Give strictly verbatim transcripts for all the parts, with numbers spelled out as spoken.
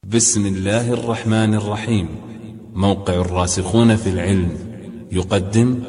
بسم الله الرحمن الرحيم. موقع الراسخون في العلم يقدم.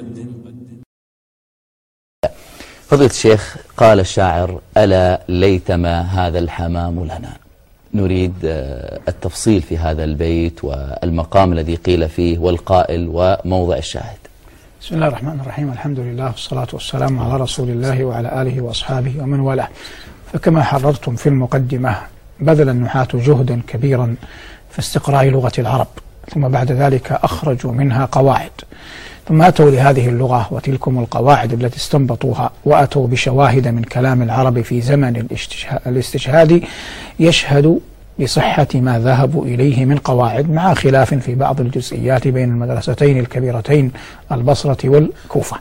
فضيلة الشيخ، قال الشاعر: ألا ليتما هذا الحمام لنا. نريد التفصيل في هذا البيت والمقام الذي قيل فيه والقائل وموضع الشاهد. بسم الله الرحمن الرحيم. الحمد لله والصلاة والسلام على رسول الله وعلى آله وأصحابه ومن والاه. فكما حررتم في المقدمة، بذل النحاة جهدا كبيرا في استقراء لغة العرب، ثم بعد ذلك أخرجوا منها قواعد، ثم أتوا لهذه اللغة وتلكم القواعد التي استنبطوها، وأتوا بشواهد من كلام العرب في زمن الاستشهاد يشهد بصحة ما ذهبوا إليه من قواعد، مع خلاف في بعض الجزئيات بين المدرستين الكبيرتين البصرة والكوفة.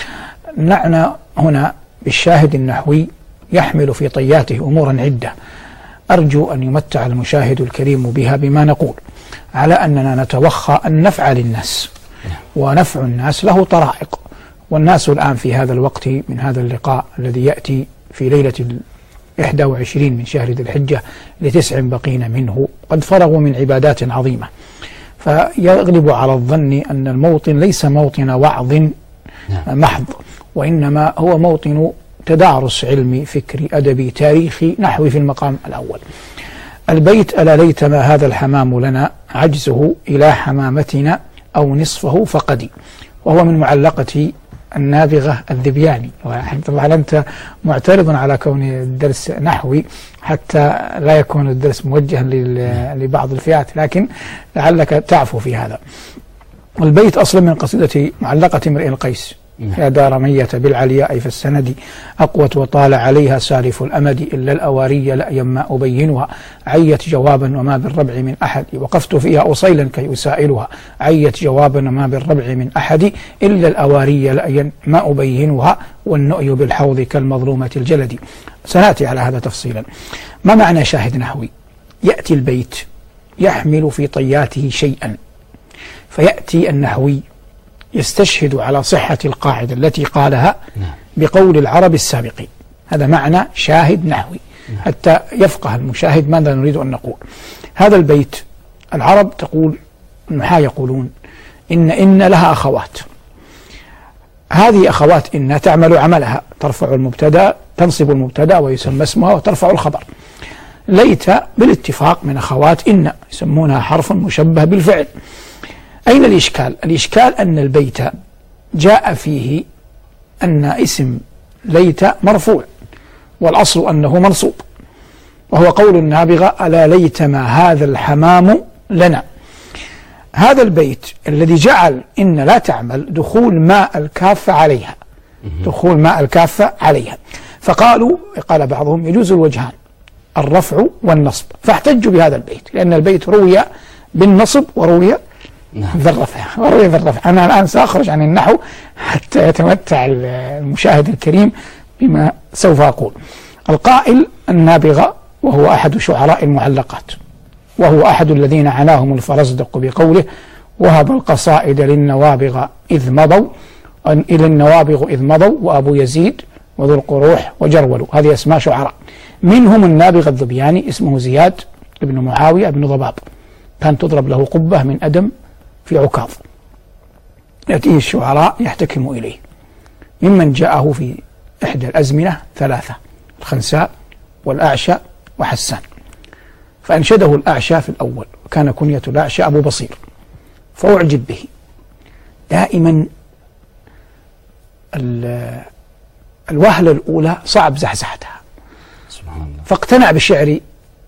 نعنى هنا بالشاهد النحوي يحمل في طياته أمورا عدة، أرجو أن يمتع المشاهد الكريم بها بما نقول، على أننا نتوخى النفع للناس، ونفع الناس له طرائق، والناس الآن في هذا الوقت من هذا اللقاء الذي يأتي في ليلة الإحدى وعشرين من شهر ذي الحجة لتسع بقين منه قد فرغوا من عبادات عظيمة، فيغلب على الظن أن الموطن ليس موطن وعظ محض، وإنما هو موطن تدارس علمي فكري أدبي تاريخي نحوي في المقام الأول. البيت: ألا ليتما هذا الحمام لنا، عجزه إلى حمامتنا أو نصفه فقدي، وهو من معلقة النابغة الذبياني. طبعا أنت معترض على كون الدرس نحوي حتى لا يكون الدرس موجها لبعض الفئات، لكن لعلك تعفو في هذا. البيت أصلا من قصيدة معلقة امرئ القيس: يا دار مية بالعلياء في السند، أقوت وطال عليها سالف الأمد، إلا الأواري لأيا ما أبينها، عيت جوابا وما بالربع من أحد، وقفت فيها أصيلا كي أسائلها، عيت جوابا وما بالربع من أحد، إلا الأواري لأيا ما أبينها، والنؤي بالحوض كالمظلومة الجلد. سنأتي على هذا تفصيلا. ما معنى شاهد نحوي؟ يأتي البيت يحمل في طياته شيئا، فيأتي النحوي يستشهد على صحة القاعدة التي قالها بقول العرب السابقين. هذا معنى شاهد نحوي، حتى يفقه المشاهد ماذا نريد أن نقول. هذا البيت العرب تقول، النحاة يقولون إن إن لها أخوات، هذه أخوات إن تعمل عملها، ترفع المبتدأ، تنصب المبتدأ ويسمى اسمها، وترفع الخبر. ليت بالاتفاق من أخوات إن، يسمونها حرف مشبه بالفعل. أين الإشكال؟ الإشكال أن البيت جاء فيه أن اسم ليت مرفوع، والأصل أنه منصوب، وهو قول النابغة: ألا ليتما هذا الحمام لنا. هذا البيت الذي جعل إن لا تعمل دخول ماء الكافة عليها، دخول ماء الكافة عليها، فقالوا، قال بعضهم: يجوز الوجهان، الرفع والنصب، فاحتجوا بهذا البيت، لأن البيت روي بالنصب وروي بالرفع وروي بالرفع. أنا الآن سأخرج عن النحو حتى يتمتع المشاهد الكريم بما سوف أقول. القائل النابغة، وهو أحد شعراء المعلقات، وهو أحد الذين عناهم الفرزدق بقوله: وهب القصائد للنوابغ إذ مضوا، إلى النوابغ إذ مضوا، وأبو يزيد وذو القروح وجرول. هذه أسماء شعراء، منهم النابغة الذبياني اسمه زياد بن معاوية بن ضباب، كان تضرب له قبة من أدم في عكاظ، يأتيه الشعراء يحتكم إليه. ممن جاءه في إحدى الأزمنة ثلاثة: الخنساء والأعشى وحسان، فأنشده الأعشى في الأول، وكان كنية الأعشى أبو بصير، فأعجب به. دائما الوهلة الأولى صعب زحزحتها، فاقتنع بشعر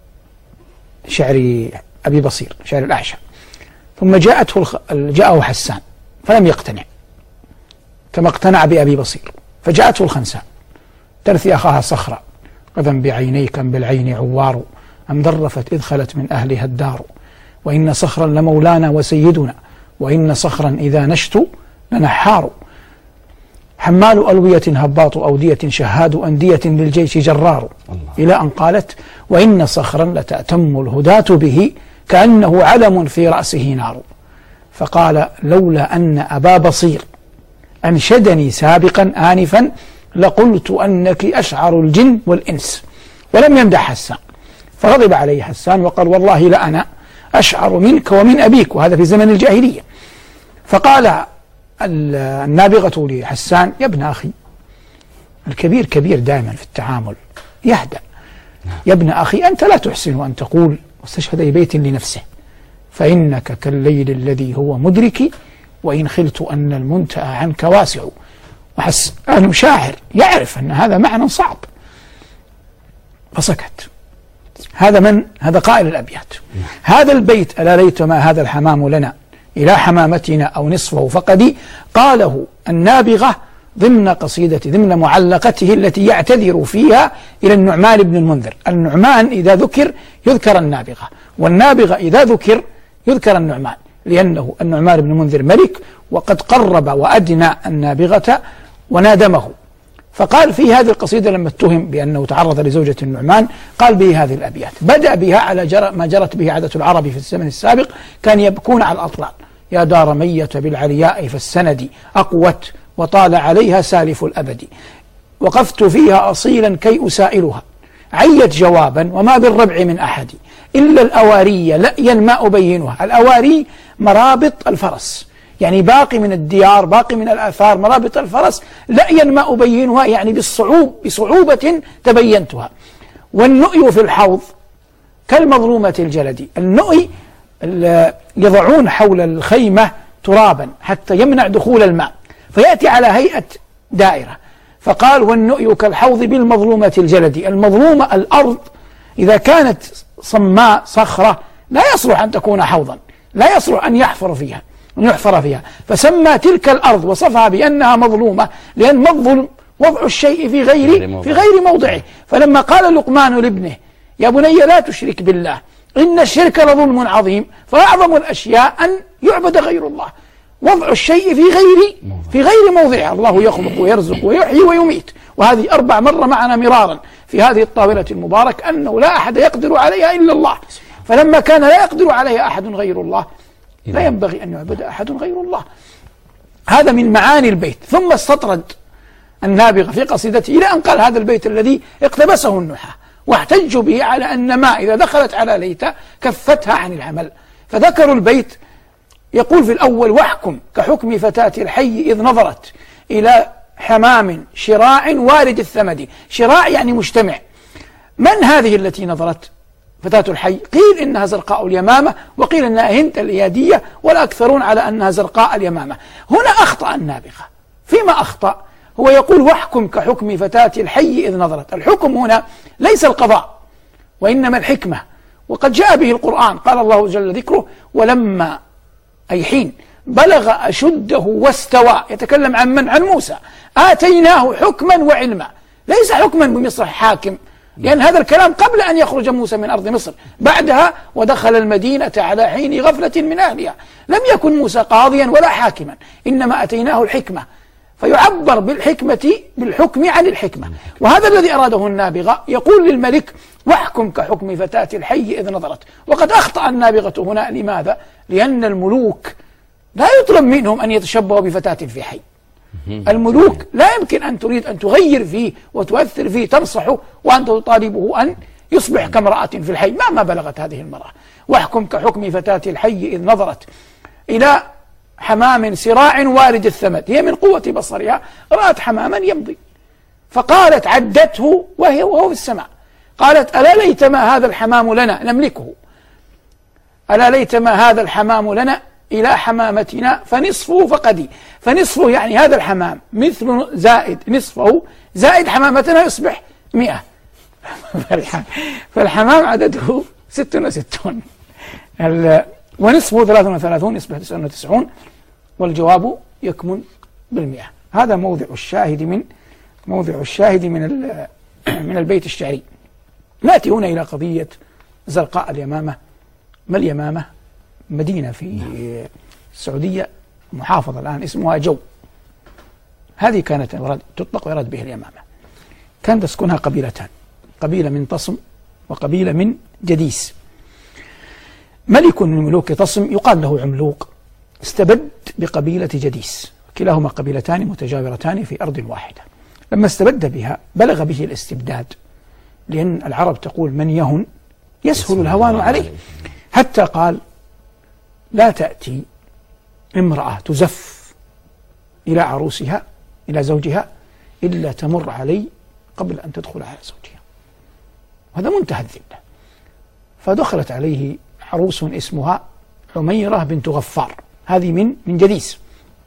شعر أبي بصير، شعر الأعشى، ثم جاءته الخ... جاءه حسان فلم يقتنع كما اقتنع بأبي بصير، فجاءته الخنساء: ترثي أخاها صخرة، قذا بعينيك بالعين عوار، أم ذرفت إذ خلت من أهلها الدار، وإن صخرا لمولانا وسيدنا، وإن صخرا إذا نشت لنحار، حمال ألوية هباط أودية، شهاد أندية للجيش جرار، إلى أن قالت: وإن صخرا لتأتم الهداة به، كأنه علم في رأسه نار. فقال: لولا أن أبا بصير أنشدني سابقا آنفا لقلت أنك أشعر الجن والإنس. ولم يمدح حسان، فغضب عليه حسان وقال: والله لأنا أشعر منك ومن أبيك، وهذا في زمن الجاهلية. فقال النابغة لحسان: يا ابن أخي، الكبير كبير دائما في التعامل، يهدأ. يا ابن أخي، أنت لا تحسن أن تقول واستشهد بيت لنفسه، فإنك كالليل الذي هو مدركي، وإن خلت أن المنتهى عنك واسع. وحسان شاعر يعرف أن هذا معنى صعب، فسكت. هذا من؟ هذا قائل الأبيات. هذا البيت: ألا ليت ما هذا الحمام لنا إلى حمامتنا أو نصفه فقدي، قاله النابغة ضمن قصيدة ضمن معلقته التي يعتذر فيها إلى النعمان بن المنذر. النعمان إذا ذكر يذكر النابغة، والنابغة إذا ذكر يذكر النعمان، لأنه النعمان بن المنذر ملك وقد قرب وأدنى النابغة ونادمه. فقال في هذه القصيدة لما اتهم بأنه تعرض لزوجة النعمان، قال به هذه الأبيات، بدأ بها على جر ما جرت به عادة العرب في الزمن السابق، كان يبكون على الأطلال: يا دار مية بالعلياء فالسند أقوت، وطال عليها سالف الأبد، وقفت فيها أصيلا كي أسائلها، عيت جوابا وما بالربع من أحد، إلا الأواري لأيا ما أبينها. الأواري مرابط الفرس، يعني باقي من الديار، باقي من الآثار، مرابط الفرس، لأيا ما أبينها، يعني بالصعوب بصعوبة تبينتها. والنؤي في الحوض كالمظلومة الجلد. النؤي يضعون حول الخيمة ترابا حتى يمنع دخول الماء، فيأتي على هيئة دائرة. فقال: والنؤي كالحوض بالمظلومة الجلد. المظلومة الأرض إذا كانت صماء صخرة لا يصلح أن تكون حوضا، لا يصلح أن يحفر فيها أن يحفر فيها فسمى تلك الأرض وصفها بأنها مظلومة، لأن مظلم وضع الشيء في غير في غير موضعه. فلما قال لقمان لابنه: يا بني لا تشرك بالله إن الشرك لظلم عظيم، فأعظم الأشياء أن يعبد غير الله، وضع الشيء في غير في غير موضعه. الله يخلق ويرزق ويحيي ويميت، وهذه أربع مرة معنا مرارا في هذه الطاولة المبارك، أنه لا أحد يقدر عليها إلا الله. فلما كان لا يقدر عليها أحد غير الله، لا ينبغي أن يعبد أحد غير الله. هذا من معاني البيت. ثم استطرد النابغة في قصيدته إلى أن قال هذا البيت الذي اقتبسه النحاة واحتجوا به على أن ما إذا دخلت على ليت كفتها عن العمل. فذكروا البيت يقول في الأول: واحكم كحكم فتاة الحي إذ نظرت إلى حمام شراع وارد الثمد. شراع يعني مجتمع. من هذه التي نظرت؟ فتاة الحي. قيل إنها زرقاء اليمامة، وقيل إنها هند الإيادية، والأكثرون على أنها زرقاء اليمامة. هنا أخطأ النابغة. فيما أخطأ؟ هو يقول: واحكم كحكم فتاة الحي إذ نظرت. الحكم هنا ليس القضاء وإنما الحكمة، وقد جاء به القرآن. قال الله جل ذكره: ولما أي حين بلغ أشده واستوى. يتكلم عن من؟ عن موسى. آتيناه حكما وعلما. ليس حكما بمصر حاكم، لأن هذا الكلام قبل أن يخرج موسى من أرض مصر. بعدها: ودخل المدينة على حين غفلة من أهلها. لم يكن موسى قاضيا ولا حاكما، إنما أتيناه الحكمة. فيعبر بالحكمة بالحكم عن الحكمة. وهذا الذي أراده النابغة. يقول للملك: واحكم كحكم فتاة الحي إذ نظرت. وقد أخطأ النابغة هنا. لماذا؟ لأن الملوك لا يطلب منهم أن يتشبهوا بفتاة في حي. الملوك لا يمكن أن تريد أن تغير فيه وتؤثر فيه، تنصحه وأنت تطالبه أن يصبح كامرأة في الحي. مهما بلغت هذه المرأة. واحكم كحكم فتاة الحي إذ نظرت إلى حمام سراع وارد الثمد. هي من قوة بصرها رأت حماما يمضي، فقالت عدته وهي وهو في السماء، قالت: ألا ليت ما هذا الحمام لنا نملكه، ألا ليت ما هذا الحمام لنا إلى حمامتنا فنصفه فقدي. فنصفه يعني هذا الحمام مثل زائد نصفه زائد حمامتنا يصبح مئة. فالحمام عدده ست وستون، ونصفه ثلاث وثلاثون يصبح تسعون وتسعون، والجواب يكمن بالمئة. هذا موضع الشاهد من موضع الشاهد من من البيت الشعري. نأتي هنا إلى قضية زرقاء اليمامة. ما اليمامة؟ مدينة في السعودية، محافظة الآن اسمها جو. هذه كانت تطلق ويراد به اليمامة. كان تسكنها قبيلتان، قبيلة من طصم وقبيلة من جديس. ملك من ملوك طصم يقال له عملوق استبد بقبيلة جديس، كلاهما قبيلتان متجاورتان في أرض واحدة. لما استبد بها بلغ به الاستبداد، لأن العرب تقول: من يهن يسهل الهوان عليه. حتى قال لا تأتي امرأة تزف إلى عروسها إلى زوجها إلا تمر علي قبل أن تدخل على زوجها. هذا منتهى الذلة. فدخلت عليه عروس اسمها عميرة بنت غفار، هذه من من جديس.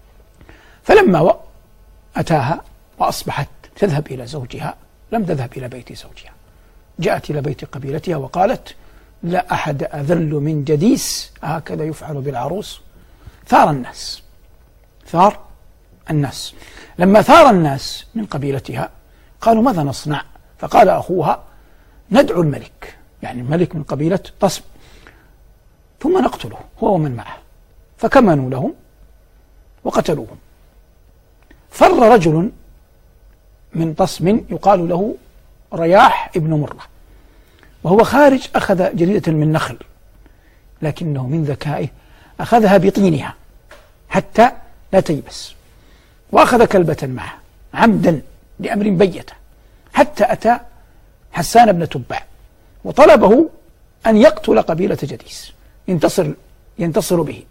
فلما أتاها وأصبحت تذهب إلى زوجها لم تذهب إلى بيت زوجها، جاءت إلى بيت قبيلتها وقالت لا أحد أذل من جديس، هكذا يفعل بالعروس. ثار الناس ثار الناس لما ثار الناس من قبيلتها قالوا ماذا نصنع؟ فقال أخوها ندعو الملك، يعني الملك من قبيلة طسم، ثم نقتله هو ومن معه. فكمنوا لهم وقتلوهم. فر رجل من طسم يقال له رياح ابن مرة، وهو خارج أخذ جريدة من نخل، لكنه من ذكائه أخذها بطينها حتى لا تيبس، وأخذ كلبة معه عمدا لأمر بيته، حتى أتى حسان بن تبع وطلبه أن يقتل قبيلة جديس ينتصر, ينتصر به.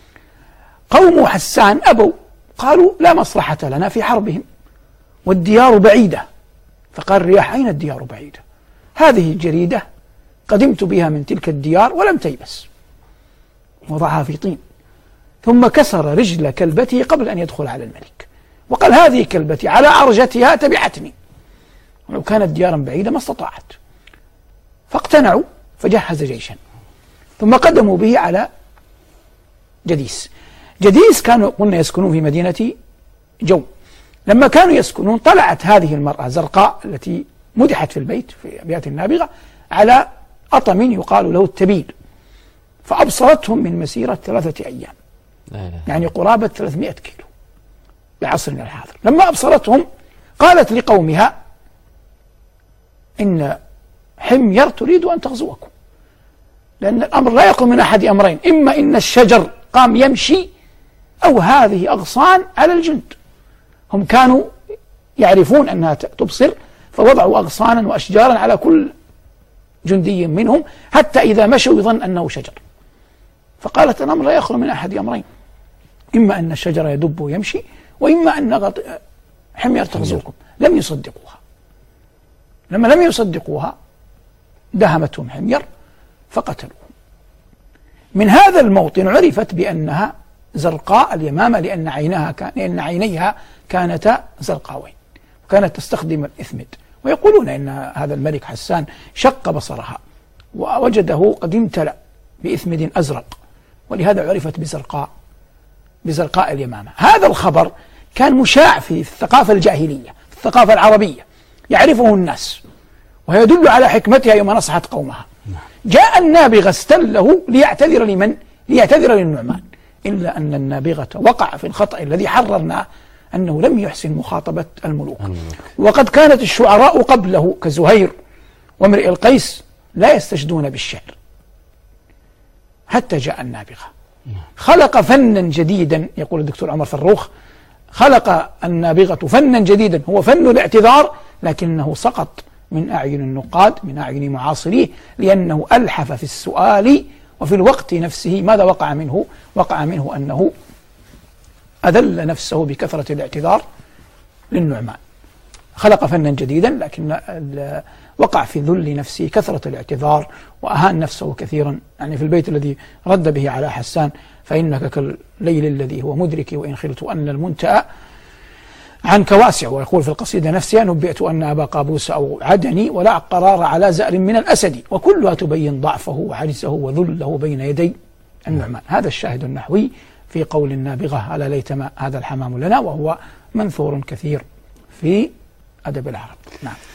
قوم حسان أبوا، قالوا لا مصلحة لنا في حربهم والديار بعيدة. فقال رياح أين الديار بعيدة؟ هذه الجريدة قدمت بها من تلك الديار ولم تيبس، وضعها في طين، ثم كسر رجل كلبته قبل أن يدخل على الملك، وقال هذه كلبتي على عرجتها تبعتني، ولو كانت ديارا بعيدة ما استطاعت. فاقتنعوا فجهز جيشا، ثم قدموا به على جديس. جديس كانوا قلنا يسكنون في مدينة جو. لما كانوا يسكنون طلعت هذه المرأة زرقاء التي مدحت في البيت في أبيات النابغة على أطم يقال له التبيد، فأبصرتهم من مسيرة ثلاثة أيام، يعني قرابة ثلاثمائة كيلو بعصرنا الحاضر. لما أبصرتهم قالت لقومها إن حمير تريد أن تغزوكم، لأن الأمر لا يقوم من أحد أمرين، إما إن الشجر قام يمشي أو هذه أغصان على الجند. هم كانوا يعرفون أنها تبصر، فوضعوا أغصانا وأشجارا على كل جندي منهم حتى إذا مشوا يظن أنه شجر. فقالت الأمر لا يخلو من أحد أمرين، إما أن الشجر يدب ويمشي، وإما أن حمير تغزوكم. لم يصدقوها. لما لم يصدقوها دهمتهم حمير فقتلوهم. من هذا الموطن عرفت بأنها زرقاء اليمامة، لأن عينها كان لأن عينيها كانتا زرقاوين، وكانت تستخدم الإثمد. ويقولون إن هذا الملك حسان شق بصرها ووجده قد امتلأ بإثمد أزرق، ولهذا عرفت بزرقاء بزرقاء اليمامة. هذا الخبر كان مشاع في الثقافة الجاهلية، في الثقافة العربية، يعرفه الناس، ويدل على حكمتها يوم نصحت قومها. جاء النابغة استله ليعتذر لمن؟ ليعتذر للنعمان، إلا أن النابغة وقع في الخطأ الذي حررناه، أنه لم يحسن مخاطبة الملوك. وقد كانت الشعراء قبله كزهير وامرئ القيس لا يستجدون بالشعر، حتى جاء النابغة خلق فنا جديدا. يقول الدكتور عمر فروخ خلق النابغة فنا جديدا هو فن الاعتذار، لكنه سقط من أعين النقاد، من أعين معاصريه، لأنه ألحف في السؤال وفي الوقت نفسه. ماذا وقع منه؟ وقع منه أنه أذل نفسه بكثرة الاعتذار للنعمان. خلق فنا جديدا لكن وقع في ذل نفسه كثرة الاعتذار، وأهان نفسه كثيرا. يعني في البيت الذي رد به على حسان فإنك كالليل الذي هو مدرك وإن خلت أن المنتأى عنك واسع. ويقول في القصيدة نفسها نبئت أن أبا قابوس أو عدني ولا قرار على زأر من الأسد، وكلها تبين ضعفه وعجزه وذله بين يدي النعمان. هذا الشاهد النحوي في قول النابغة ألا ليتما هذا الحمام لنا، وهو منثور كثير في أدب العرب. نعم.